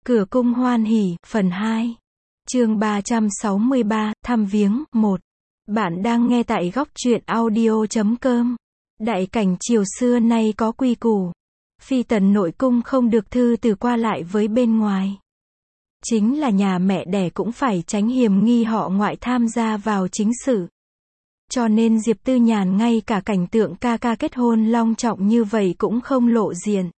Cửa cung hoan hỉ, phần 2. Chương 363, thăm viếng, 1. Bạn đang nghe tại góc truyện audio.com. Đại cảnh triều xưa nay có quy củ. Phi tần nội cung không được thư từ qua lại với bên ngoài. Chính là nhà mẹ đẻ cũng phải tránh hiềm nghi họ ngoại tham gia vào chính sự. Cho nên Diệp Tư Nhàn ngay cả cảnh tượng ca ca kết hôn long trọng như vậy cũng không lộ diện.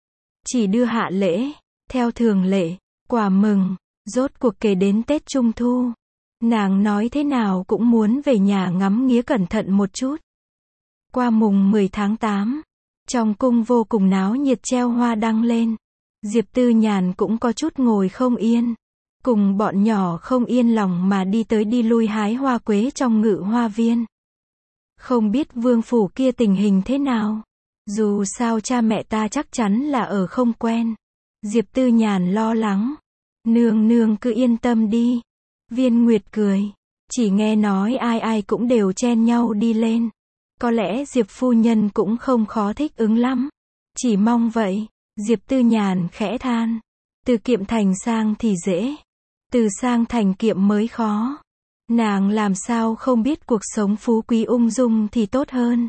Chỉ đưa hạ lễ, theo thường lệ, quà mừng, rốt cuộc kể đến Tết Trung Thu. Nàng nói thế nào cũng muốn về nhà ngắm nghía cẩn thận một chút. Qua mùng 10 tháng 8, trong cung vô cùng náo nhiệt treo hoa đăng lên. Diệp Tư Nhàn cũng có chút ngồi không yên. Cùng bọn nhỏ không yên lòng mà đi tới đi lui hái hoa quế trong ngự hoa viên. Không biết vương phủ kia tình hình thế nào. Dù sao cha mẹ ta chắc chắn là ở không quen. Diệp Tư Nhàn lo lắng. Nương nương cứ yên tâm đi. Viên Nguyệt cười. Chỉ nghe nói ai ai cũng đều chen nhau đi lên. Có lẽ Diệp phu nhân cũng không khó thích ứng lắm. Chỉ mong vậy. Diệp Tư Nhàn khẽ than. Từ kiệm thành sang thì dễ. Từ sang thành kiệm mới khó. Nàng làm sao không biết cuộc sống phú quý ung dung thì tốt hơn.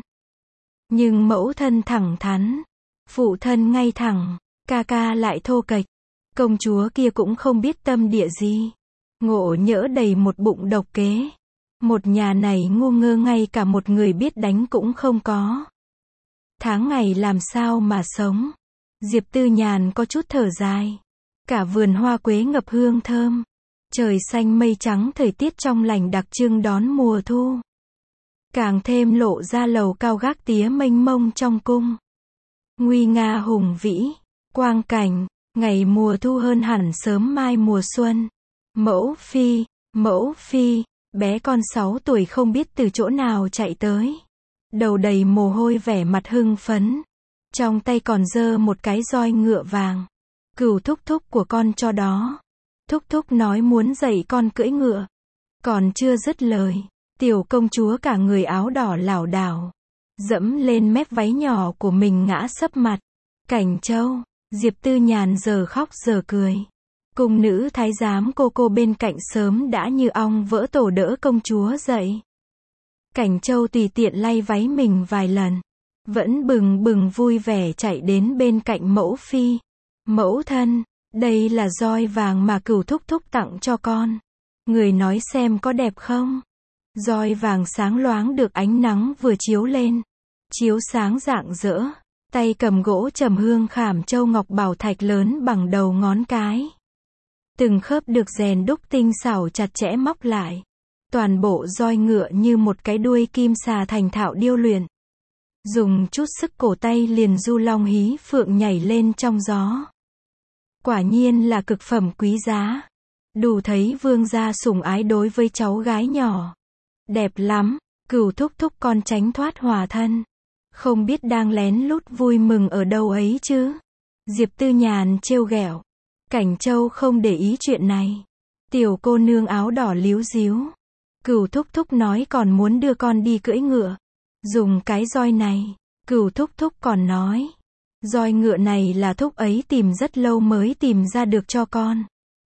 Nhưng mẫu thân thẳng thắn. Phụ thân ngay thẳng. Ca ca lại thô kệch. Công chúa kia cũng không biết tâm địa gì. Ngộ nhỡ đầy một bụng độc kế. Một nhà này ngu ngơ ngay cả một người biết đánh cũng không có. Tháng ngày làm sao mà sống. Diệp Tư Nhàn có chút thở dài. Cả vườn hoa quế ngập hương thơm. Trời xanh mây trắng, thời tiết trong lành đặc trưng đón mùa thu. Càng thêm lộ ra lầu cao gác tía mênh mông trong cung. Nguy nga hùng vĩ, quang cảnh, ngày mùa thu hơn hẳn sớm mai mùa xuân. Mẫu phi, bé con 6 tuổi không biết từ chỗ nào chạy tới. Đầu đầy mồ hôi vẻ mặt hưng phấn. Trong tay còn giơ một cái roi ngựa vàng. Cửu thúc thúc của con cho đó. Thúc thúc nói muốn dạy con cưỡi ngựa. Còn chưa dứt lời. Tiểu công chúa cả người áo đỏ lảo đảo. Dẫm lên mép váy nhỏ của mình ngã sấp mặt. Cảnh Châu, Diệp Tư Nhàn giờ khóc giờ cười. Cung nữ thái giám cô bên cạnh sớm đã như ong vỡ tổ đỡ công chúa dậy. Cảnh Châu tùy tiện lay váy mình vài lần. Vẫn bừng bừng vui vẻ chạy đến bên cạnh mẫu phi. Mẫu thân, đây là roi vàng mà cửu thúc thúc tặng cho con. Người nói xem có đẹp không? Roi vàng sáng loáng được ánh nắng vừa chiếu lên. Chiếu sáng rạng rỡ. Tay cầm gỗ trầm hương khảm châu ngọc bảo thạch lớn bằng đầu ngón cái. Từng khớp được rèn đúc tinh xảo chặt chẽ móc lại. Toàn bộ roi ngựa như một cái đuôi kim xà thành thạo điêu luyện. Dùng chút sức cổ tay liền du long hí phượng nhảy lên trong gió. Quả nhiên là cực phẩm quý giá. Đủ thấy vương gia sủng ái đối với cháu gái nhỏ. Đẹp lắm, cửu thúc thúc con tránh thoát hòa thân. Không biết đang lén lút vui mừng ở đâu ấy chứ. Diệp Tư Nhàn trêu ghẹo. Cảnh Châu không để ý chuyện này. Tiểu cô nương áo đỏ líu díu. Cửu thúc thúc nói còn muốn đưa con đi cưỡi ngựa. Dùng cái roi này. Cửu thúc thúc còn nói. Roi ngựa này là thúc ấy tìm rất lâu mới tìm ra được cho con.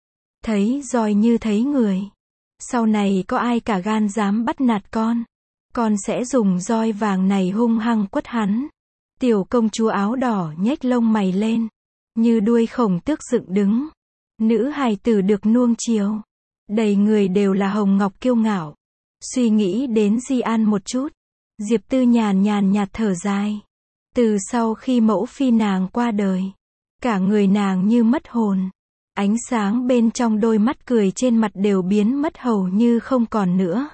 Thấy roi như thấy người. Sau này có ai cả gan dám bắt nạt con sẽ dùng roi vàng này hung hăng quất hắn. Tiểu công chúa áo đỏ nhếch lông mày lên. Như đuôi khổng tước dựng đứng. Nữ hài tử được nuông chiều. Đầy người đều là hồng ngọc kiêu ngạo. Suy nghĩ đến Di An một chút. Diệp Tư Nhàn nhàn nhạt thở dài. Từ sau khi mẫu phi nàng qua đời. Cả người nàng như mất hồn. Ánh sáng bên trong đôi mắt cười trên mặt đều biến mất hầu như không còn nữa.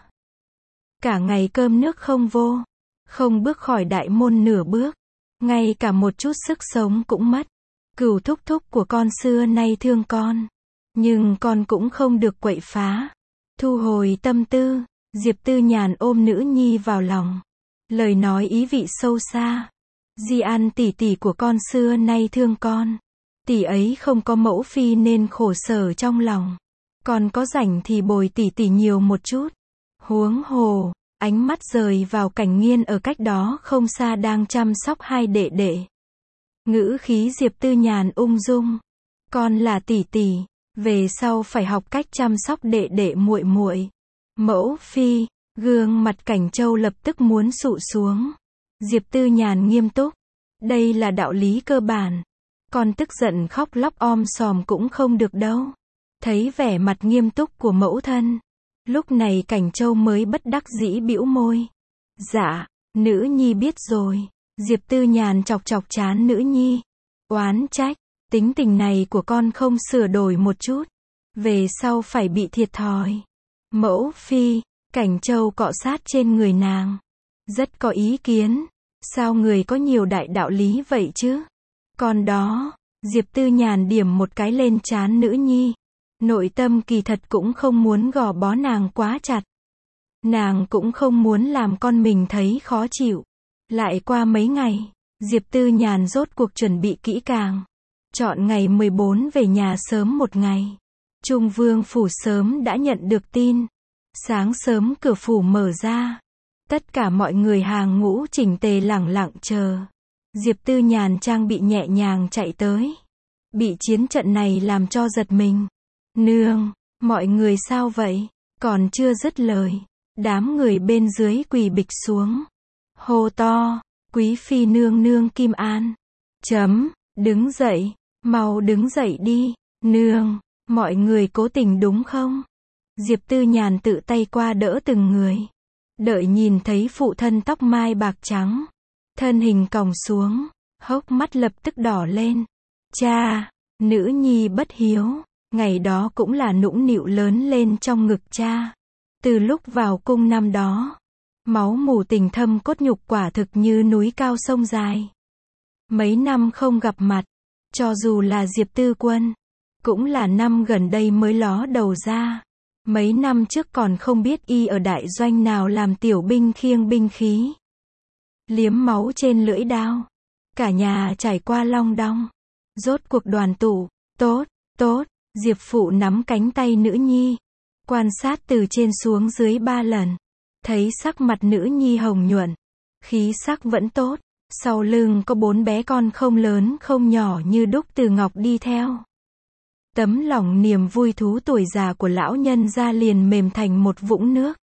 Cả ngày cơm nước không vô. Không bước khỏi đại môn nửa bước. Ngay cả một chút sức sống cũng mất. Cửu thúc thúc của con xưa nay thương con. Nhưng con cũng không được quậy phá. Thu hồi tâm tư. Diệp Tư Nhàn ôm nữ nhi vào lòng. Lời nói ý vị sâu xa. Di An tỷ tỷ của con xưa nay thương con. Tỷ ấy không có mẫu phi nên khổ sở trong lòng. Con có rảnh thì bồi tỷ tỷ nhiều một chút. Huống hồ, ánh mắt rời vào Cảnh Nghiên ở cách đó không xa đang chăm sóc hai đệ đệ. Ngữ khí Diệp Tư Nhàn ung dung. con là tỷ tỷ, về sau phải học cách chăm sóc đệ đệ muội muội. Mẫu phi, gương mặt Cảnh Châu lập tức muốn sụ xuống. Diệp Tư Nhàn nghiêm túc, đây là đạo lý cơ bản. Con tức giận khóc lóc om sòm cũng không được đâu. Thấy vẻ mặt nghiêm túc của mẫu thân, lúc này Cảnh Châu mới bất đắc dĩ bĩu môi. Dạ, nữ nhi biết rồi. Diệp Tư Nhàn chọc chọc trán nữ nhi, oán trách, tính tình này của con không sửa đổi một chút, về sau phải bị thiệt thòi. Mẫu phi, Cảnh Châu cọ sát trên người nàng, rất có ý kiến. Sao người có nhiều đại đạo lý vậy chứ? Con đó, Diệp Tư Nhàn điểm một cái lên trán nữ nhi. Nội tâm kỳ thật cũng không muốn gò bó nàng quá chặt. Nàng cũng không muốn làm con mình thấy khó chịu. Lại qua mấy ngày, Diệp Tư Nhàn rốt cuộc chuẩn bị kỹ càng. Chọn ngày 14 về nhà sớm một ngày. Trung Vương phủ sớm đã nhận được tin. Sáng sớm cửa phủ mở ra. Tất cả mọi người hàng ngũ chỉnh tề lẳng lặng chờ. Diệp Tư Nhàn trang bị nhẹ nhàng chạy tới. Bị chiến trận này làm cho giật mình. Nương, mọi người sao vậy? Còn chưa dứt lời, đám người bên dưới quỳ bịch xuống. Hô to, quý phi nương nương Kim An. Đứng dậy, mau đứng dậy đi. Nương, mọi người cố tình đúng không? Diệp Tư Nhàn tự tay qua đỡ từng người. Đợi nhìn thấy phụ thân tóc mai bạc trắng, thân hình còng xuống, hốc mắt lập tức đỏ lên. Cha, nữ nhi bất hiếu, ngày đó cũng là nũng nịu lớn lên trong ngực cha. Từ lúc vào cung năm đó, máu mủ tình thâm cốt nhục quả thực như núi cao sông dài. Mấy năm không gặp mặt, cho dù là Diệp Tư Quân, cũng là năm gần đây mới ló đầu ra. Mấy năm trước còn không biết y ở đại doanh nào làm tiểu binh khiêng binh khí. Liếm máu trên lưỡi đao. Cả nhà trải qua long đong. Rốt cuộc đoàn tụ. Tốt. Diệp phụ nắm cánh tay nữ nhi. Quan sát từ trên xuống dưới 3 lần. Thấy sắc mặt nữ nhi hồng nhuận. Khí sắc vẫn tốt. Sau lưng có 4 bé con không lớn không nhỏ như đúc từ ngọc đi theo. Tấm lòng niềm vui thú tuổi già của lão nhân ra liền mềm thành một vũng nước.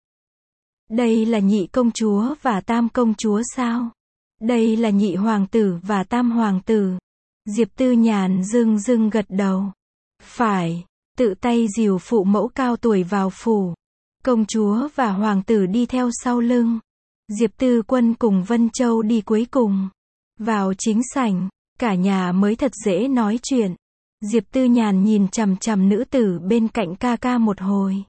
Đây là nhị công chúa và tam công chúa sao? Đây là nhị hoàng tử và tam hoàng tử. Diệp Tư Nhàn dưng gật đầu. Phải, tự tay dìu phụ mẫu cao tuổi vào phủ. Công chúa và hoàng tử đi theo sau lưng. Diệp Tư Quân cùng Vân Châu đi cuối cùng. Vào chính sảnh, cả nhà mới thật dễ nói chuyện. Diệp Tư Nhàn nhìn chằm chằm nữ tử bên cạnh ca ca một hồi.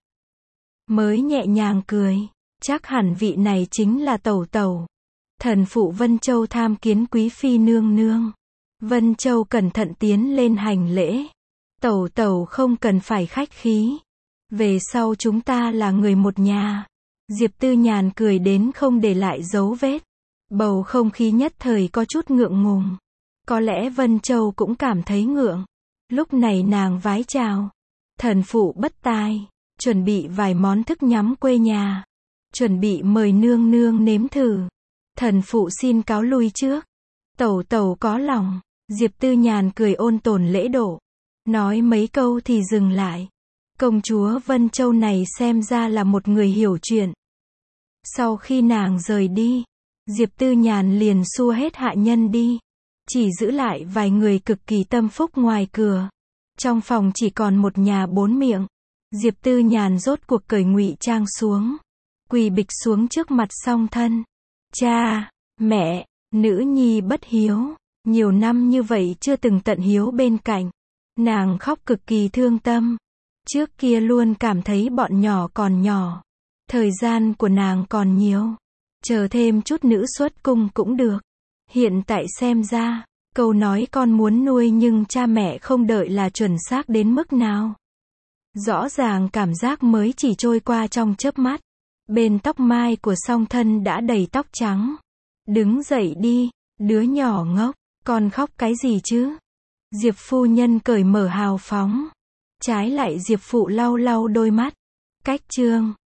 Mới nhẹ nhàng cười. Chắc hẳn vị này chính là tẩu tẩu. Thần phụ Vân Châu tham kiến quý phi nương nương. Vân Châu cẩn thận tiến lên hành lễ. Tẩu tẩu không cần phải khách khí. Về sau chúng ta là người một nhà. Diệp Tư Nhàn cười đến không để lại dấu vết. Bầu không khí nhất thời có chút ngượng ngùng. Có lẽ Vân Châu cũng cảm thấy ngượng. Lúc này nàng vái chào. Thần phụ bất tài, chuẩn bị vài món thức nhắm quê nhà. Chuẩn bị mời nương nương nếm thử. Thần phụ xin cáo lui trước. Tẩu tẩu có lòng. Diệp Tư Nhàn cười ôn tồn lễ độ. Nói mấy câu thì dừng lại. Công chúa Vân Châu này xem ra là một người hiểu chuyện. Sau khi nàng rời đi, Diệp Tư Nhàn liền xua hết hạ nhân đi. Chỉ giữ lại vài người cực kỳ tâm phúc ngoài cửa. Trong phòng chỉ còn một nhà 4 miệng. Diệp Tư Nhàn rốt cuộc cởi ngụy trang xuống. Quỳ bịch xuống trước mặt song thân. Cha, mẹ, nữ nhi bất hiếu. Nhiều năm như vậy chưa từng tận hiếu bên cạnh. Nàng khóc cực kỳ thương tâm. Trước kia luôn cảm thấy bọn nhỏ còn nhỏ. Thời gian của nàng còn nhiều. Chờ thêm chút nữ xuất cung cũng được. Hiện tại xem ra, câu nói con muốn nuôi nhưng cha mẹ không đợi là chuẩn xác đến mức nào. Rõ ràng cảm giác mới chỉ trôi qua trong chớp mắt. Bên tóc mai của song thân đã đầy tóc trắng. Đứng dậy đi, đứa nhỏ ngốc, con khóc cái gì chứ? Diệp phu nhân cởi mở hào phóng. Trái lại Diệp phụ lau lau đôi mắt. Cách chương